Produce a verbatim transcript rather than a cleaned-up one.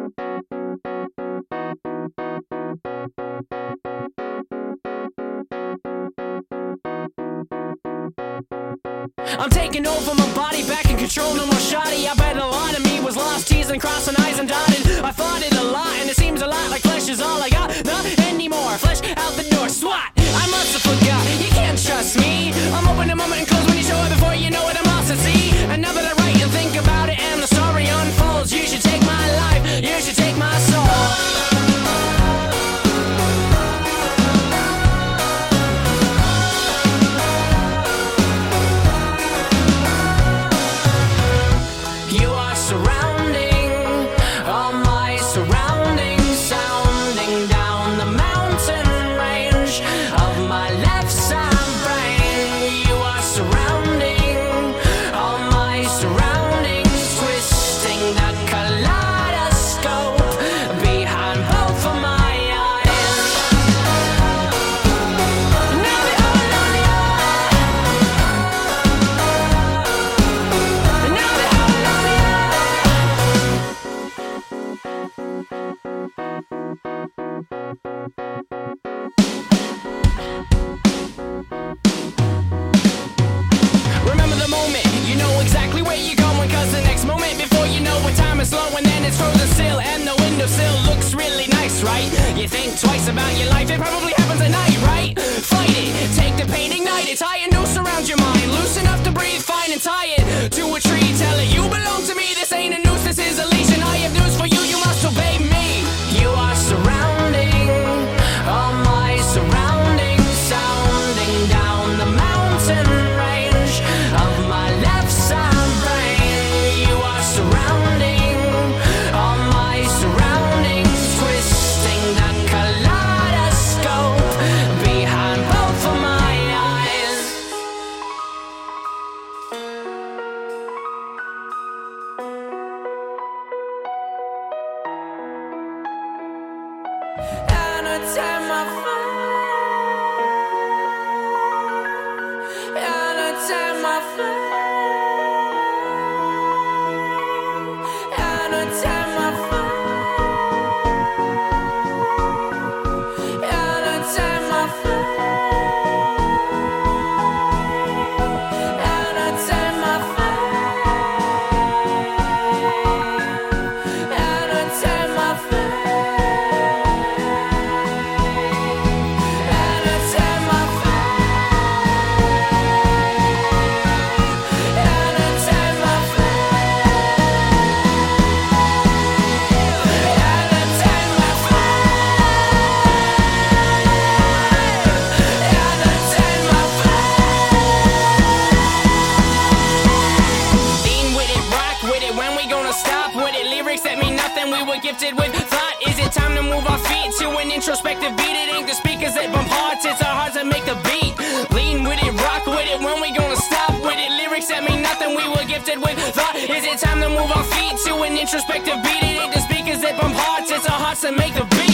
I'm taking over my body, back in control, no more shoddy. I bet a lot of me was lost, teasing, crossing eyes and dotted. I fought it a lot, and it seems a lot like flesh is all I got. Not anymore, flesh out the door, swat. I must have forgot, you can't trust me. I'm open a moment and close when you show it. Before you know it, I'm lost at sea. And now that I write and think about it, and the story unfolds, you should take my life, you should take my soul. You think twice about your life, it probably happens at night, right? Fight it, take the pain, ignite it, tie a noose around your mind, loose enough to breathe, fine and tie it to a tree, tell it you belong to me, this ain't a noose, this is a leash, and I have news for you, you must obey me. You are surrounding all my surroundings, sounding down the mountain range of my left side brain. You are surrounding all my surroundings, twisting the kaleidoscope behind both of my eyes. Anytime I fall, anytime I fall, anytime I fall, anytime I fall, anytime I fall, anytime I fall. Gifted with thought, is it time to move our feet to an introspective beat? It ain't the speakers that bump hearts, it's our hearts that make the beat. Lean with it, rock with it, when we gonna stop with it? Lyrics that mean nothing, we were gifted with thought. Is it time to move our feet to an introspective beat? It ain't the speakers that bump hearts, it's our hearts that make the beat.